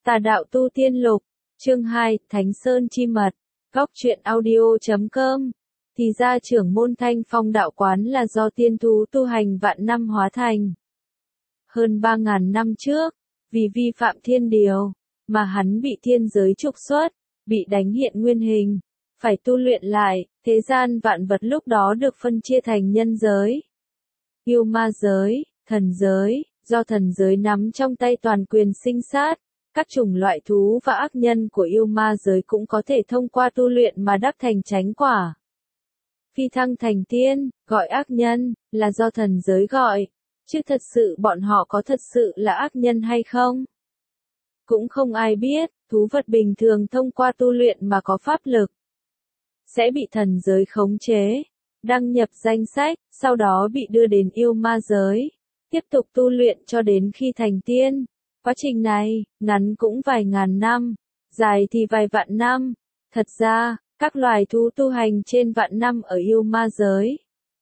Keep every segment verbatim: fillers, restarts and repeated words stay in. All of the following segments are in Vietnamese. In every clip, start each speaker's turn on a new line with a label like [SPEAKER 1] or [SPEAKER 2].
[SPEAKER 1] Tà đạo tu tiên lục, chương hai, Thánh Sơn chi mật, góc truyện audio chấm com. Thì ra trưởng môn Thanh Phong đạo quán là do tiên thú tu hành vạn năm hóa thành. Hơn ba ngàn năm trước, vì vi phạm thiên điều, mà hắn bị thiên giới trục xuất, bị đánh hiện nguyên hình, phải tu luyện lại, thế gian vạn vật lúc đó được phân chia thành nhân giới, yêu ma giới, thần giới, do thần giới nắm trong tay toàn quyền sinh sát. Các chủng loại thú và ác nhân của yêu ma giới cũng có thể thông qua tu luyện mà đắc thành chánh quả. Phi thăng thành tiên, gọi ác nhân, là do thần giới gọi, chứ thật sự bọn họ có thật sự là ác nhân hay không? Cũng không ai biết, thú vật bình thường thông qua tu luyện mà có pháp lực, sẽ bị thần giới khống chế, đăng nhập danh sách, sau đó bị đưa đến yêu ma giới, tiếp tục tu luyện cho đến khi thành tiên. Quá trình này, ngắn cũng vài ngàn năm, dài thì vài vạn năm. Thật ra, các loài thú tu hành trên vạn năm ở yêu ma giới,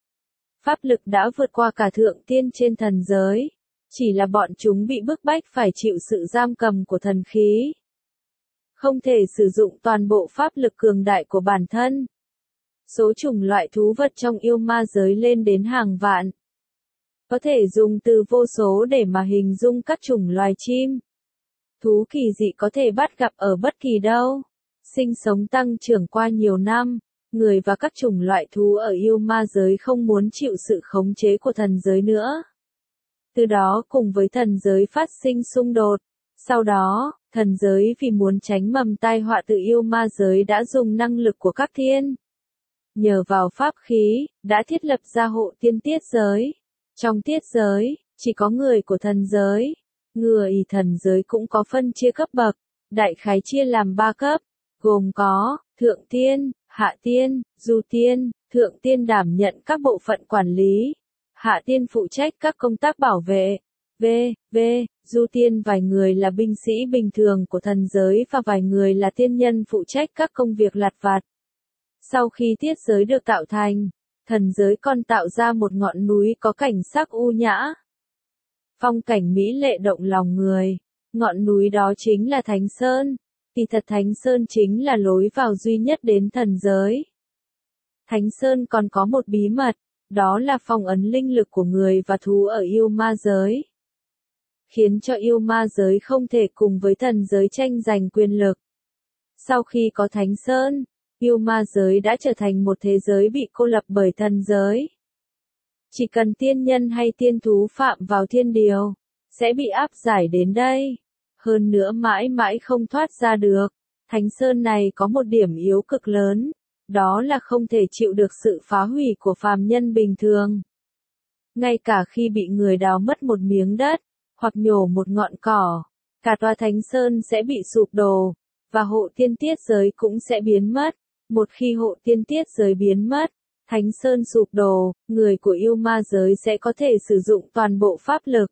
[SPEAKER 1] pháp lực đã vượt qua cả thượng tiên trên thần giới, chỉ là bọn chúng bị bức bách phải chịu sự giam cầm của thần khí, không thể sử dụng toàn bộ pháp lực cường đại của bản thân. Số chủng loại thú vật trong yêu ma giới lên đến hàng vạn. Có thể dùng từ vô số để mà hình dung các chủng loài chim, thú kỳ dị có thể bắt gặp ở bất kỳ đâu. Sinh sống tăng trưởng qua nhiều năm, người và các chủng loại thú ở yêu ma giới không muốn chịu sự khống chế của thần giới nữa. Từ đó cùng với thần giới phát sinh xung đột. Sau đó, thần giới vì muốn tránh mầm tai họa từ yêu ma giới đã dùng năng lực của các thiên, nhờ vào pháp khí, đã thiết lập ra hộ tiên tiết giới. Trong tiết giới, chỉ có người của thần giới. Người thần giới cũng có phân chia cấp bậc, đại khái chia làm ba cấp, gồm có thượng tiên, hạ tiên, du tiên. Thượng tiên đảm nhận các bộ phận quản lý, hạ tiên phụ trách các công tác bảo vệ. V, V, du tiên vài người là binh sĩ bình thường của thần giới và vài người là tiên nhân phụ trách các công việc lặt vặt. Sau khi tiết giới được tạo thành, thần giới còn tạo ra một ngọn núi có cảnh sắc u nhã, phong cảnh mỹ lệ động lòng người. Ngọn núi đó chính là Thánh Sơn. Kỳ thật Thánh Sơn chính là lối vào duy nhất đến thần giới. Thánh Sơn còn có một bí mật, đó là phong ấn linh lực của người và thú ở yêu ma giới, khiến cho yêu ma giới không thể cùng với thần giới tranh giành quyền lực. Sau khi có Thánh Sơn, yêu ma giới đã trở thành một thế giới bị cô lập bởi thần giới. Chỉ cần tiên nhân hay tiên thú phạm vào thiên điều, sẽ bị áp giải đến đây. Hơn nữa mãi mãi không thoát ra được. Thánh Sơn này có một điểm yếu cực lớn, đó là không thể chịu được sự phá hủy của phàm nhân bình thường. Ngay cả khi bị người đào mất một miếng đất, hoặc nhổ một ngọn cỏ, cả tòa Thánh Sơn sẽ bị sụp đổ, và hộ tiên tiết giới cũng sẽ biến mất. Một khi hộ tiên tiết giới biến mất, Thánh Sơn sụp đổ, người của yêu ma giới sẽ có thể sử dụng toàn bộ pháp lực,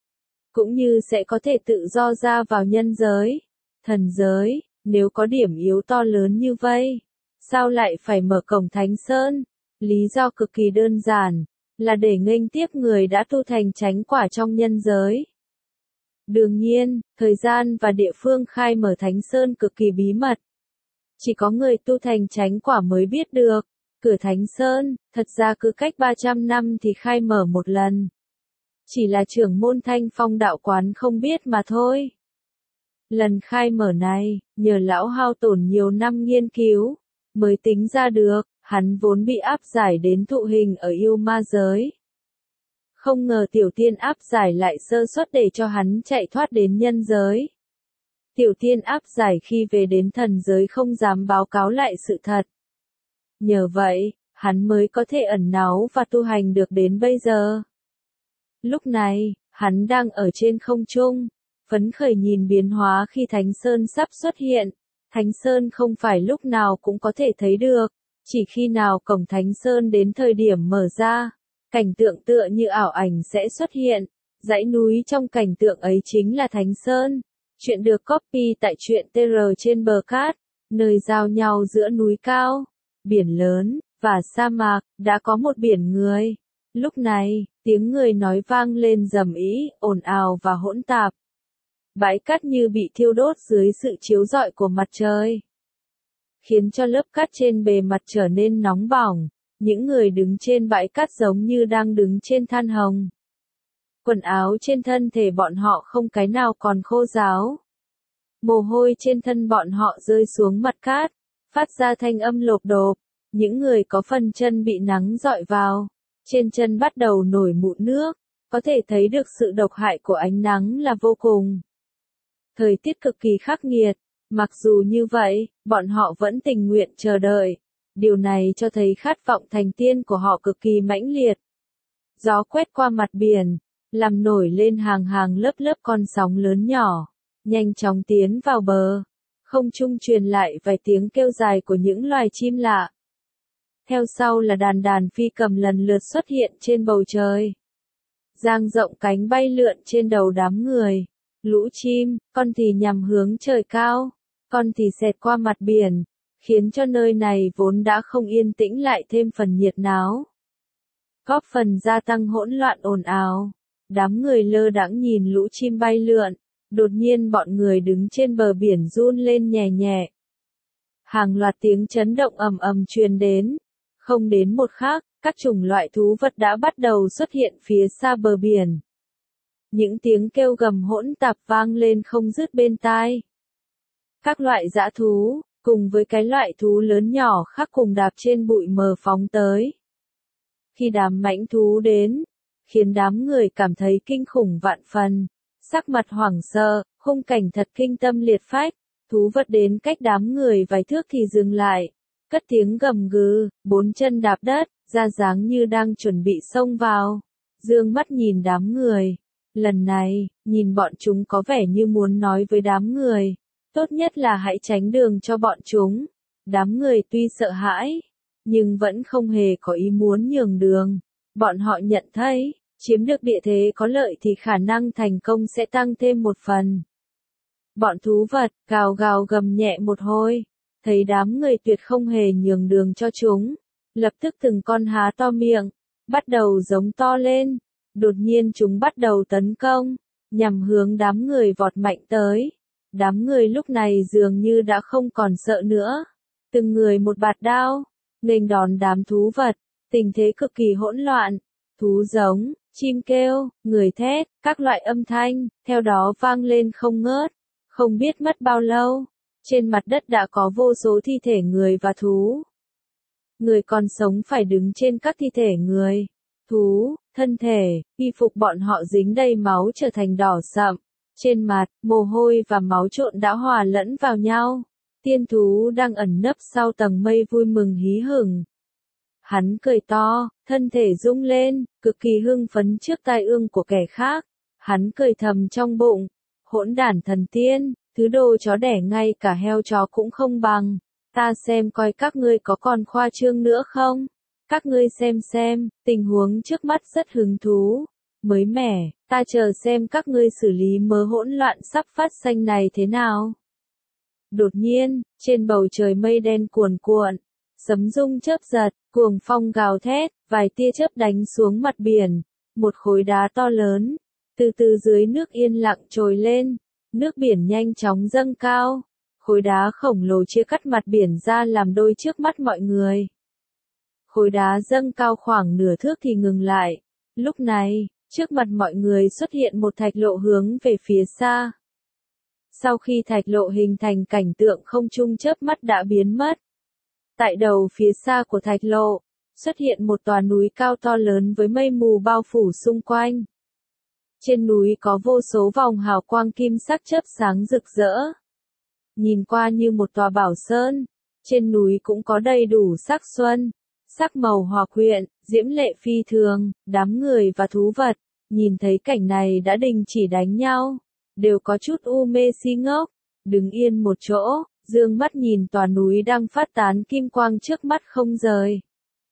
[SPEAKER 1] cũng như sẽ có thể tự do ra vào nhân giới, thần giới. Nếu có điểm yếu to lớn như vậy, sao lại phải mở cổng Thánh Sơn? Lý do cực kỳ đơn giản, là để nghênh tiếp người đã tu thành chánh quả trong nhân giới. Đương nhiên, thời gian và địa phương khai mở Thánh Sơn cực kỳ bí mật. Chỉ có người tu thành chánh quả mới biết được. Cửa Thánh Sơn, thật ra cứ cách ba trăm năm thì khai mở một lần. Chỉ là trưởng môn Thanh Phong đạo quán không biết mà thôi. Lần khai mở này, nhờ lão hao tổn nhiều năm nghiên cứu, mới tính ra được, hắn vốn bị áp giải đến thụ hình ở yêu ma giới. Không ngờ tiểu tiên áp giải lại sơ suất để cho hắn chạy thoát đến nhân giới. Tiểu tiên áp giải khi về đến thần giới không dám báo cáo lại sự thật. Nhờ vậy, hắn mới có thể ẩn náu và tu hành được đến bây giờ. Lúc này, hắn đang ở trên không trung, phấn khởi nhìn biến hóa khi Thánh Sơn sắp xuất hiện. Thánh Sơn không phải lúc nào cũng có thể thấy được, chỉ khi nào cổng Thánh Sơn đến thời điểm mở ra, cảnh tượng tựa như ảo ảnh sẽ xuất hiện. Dãy núi trong cảnh tượng ấy chính là Thánh Sơn. Chuyện được copy tại truyện tê rờ trên bờ cát, nơi giao nhau giữa núi cao, biển lớn, và sa mạc, đã có một biển người. Lúc này, tiếng người nói vang lên rầm rĩ, ồn ào và hỗn tạp. Bãi cát như bị thiêu đốt dưới sự chiếu rọi của mặt trời, khiến cho lớp cát trên bề mặt trở nên nóng bỏng. Những người đứng trên bãi cát giống như đang đứng trên than hồng. Quần áo trên thân thể bọn họ không cái nào còn khô ráo. Mồ hôi trên thân bọn họ rơi xuống mặt cát, phát ra thanh âm lộp độp. Những người có phần chân bị nắng rọi vào, trên chân bắt đầu nổi mụn nước, có thể thấy được sự độc hại của ánh nắng là vô cùng. Thời tiết cực kỳ khắc nghiệt, mặc dù như vậy, bọn họ vẫn tình nguyện chờ đợi. Điều này cho thấy khát vọng thành tiên của họ cực kỳ mãnh liệt. Gió quét qua mặt biển, làm nổi lên hàng hàng lớp lớp con sóng lớn nhỏ, nhanh chóng tiến vào bờ. Không trung truyền lại vài tiếng kêu dài của những loài chim lạ. Theo sau là đàn đàn phi cầm lần lượt xuất hiện trên bầu trời, dang rộng cánh bay lượn trên đầu đám người. Lũ chim, con thì nhằm hướng trời cao, con thì xẹt qua mặt biển, khiến cho nơi này vốn đã không yên tĩnh lại thêm phần nhiệt náo, góp phần gia tăng hỗn loạn ồn ào. Đám người lơ đãng nhìn lũ chim bay lượn, đột nhiên bọn người đứng trên bờ biển run lên nhẹ nhẹ. Hàng loạt tiếng chấn động ầm ầm truyền đến, không đến một khắc, các chủng loại thú vật đã bắt đầu xuất hiện phía xa bờ biển. Những tiếng kêu gầm hỗn tạp vang lên không dứt bên tai. Các loại dã thú, cùng với cái loại thú lớn nhỏ khác cùng đạp trên bụi mờ phóng tới. Khi đám mãnh thú đến, khiến đám người cảm thấy kinh khủng vạn phần, sắc mặt hoảng sợ, khung cảnh thật kinh tâm liệt phách. Thú vật đến cách đám người vài thước thì dừng lại, cất tiếng gầm gừ, bốn chân đạp đất, ra dáng như đang chuẩn bị xông vào. Dương mắt nhìn đám người. Lần này, nhìn bọn chúng có vẻ như muốn nói với đám người, tốt nhất là hãy tránh đường cho bọn chúng. Đám người tuy sợ hãi, nhưng vẫn không hề có ý muốn nhường đường. Bọn họ nhận thấy, chiếm được địa thế có lợi thì khả năng thành công sẽ tăng thêm một phần. Bọn thú vật, gào gào gầm nhẹ một hồi, thấy đám người tuyệt không hề nhường đường cho chúng. Lập tức từng con há to miệng, bắt đầu giống to lên. Đột nhiên chúng bắt đầu tấn công, nhằm hướng đám người vọt mạnh tới. Đám người lúc này dường như đã không còn sợ nữa. Từng người một bạt đao, nghênh đón đám thú vật, tình thế cực kỳ hỗn loạn. Thú giống, chim kêu, người thét, các loại âm thanh, theo đó vang lên không ngớt. Không biết mất bao lâu, trên mặt đất đã có vô số thi thể người và thú. Người còn sống phải đứng trên các thi thể người, thú, thân thể, y phục bọn họ dính đầy máu trở thành đỏ sậm. Trên mặt, mồ hôi và máu trộn đã hòa lẫn vào nhau. Tiên thú đang ẩn nấp sau tầng mây vui mừng hí hửng. Hắn cười to, thân thể rung lên, cực kỳ hưng phấn trước tai ương của kẻ khác. Hắn cười thầm trong bụng, hỗn đản thần tiên, thứ đồ chó đẻ ngay cả heo chó cũng không bằng. Ta xem coi các ngươi có còn khoa trương nữa không? Các ngươi xem xem, tình huống trước mắt rất hứng thú, mới mẻ, ta chờ xem các ngươi xử lý mớ hỗn loạn sắp phát sinh này thế nào. Đột nhiên, trên bầu trời mây đen cuồn cuộn, sấm rung chớp giật, cuồng phong gào thét, vài tia chớp đánh xuống mặt biển, một khối đá to lớn, từ từ dưới nước yên lặng trồi lên, nước biển nhanh chóng dâng cao, khối đá khổng lồ chia cắt mặt biển ra làm đôi trước mắt mọi người. Khối đá dâng cao khoảng nửa thước thì ngừng lại. Lúc này, trước mặt mọi người xuất hiện một thạch lộ hướng về phía xa. Sau khi thạch lộ hình thành cảnh tượng không trung chớp mắt đã biến mất. Tại đầu phía xa của thạch lộ, xuất hiện một tòa núi cao to lớn với mây mù bao phủ xung quanh. Trên núi có vô số vòng hào quang kim sắc chớp sáng rực rỡ. Nhìn qua như một tòa bảo sơn, trên núi cũng có đầy đủ sắc xuân. Sắc màu hòa quyện, diễm lệ phi thường, đám người và thú vật, nhìn thấy cảnh này đã đình chỉ đánh nhau, đều có chút u mê si ngốc, đứng yên một chỗ, dương mắt nhìn tòa núi đang phát tán kim quang trước mắt không rời.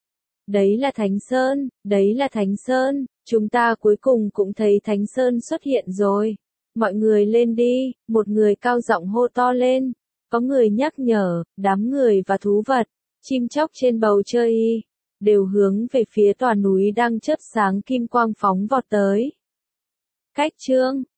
[SPEAKER 1] Đấy là Thánh Sơn, đấy là Thánh Sơn, chúng ta cuối cùng cũng thấy Thánh Sơn xuất hiện rồi. Mọi người lên đi, một người cao giọng hô to lên, có người nhắc nhở, đám người và thú vật. Chim chóc trên bầu trời đều hướng về phía tòa núi đang chớp sáng kim quang phóng vọt tới. Cách chương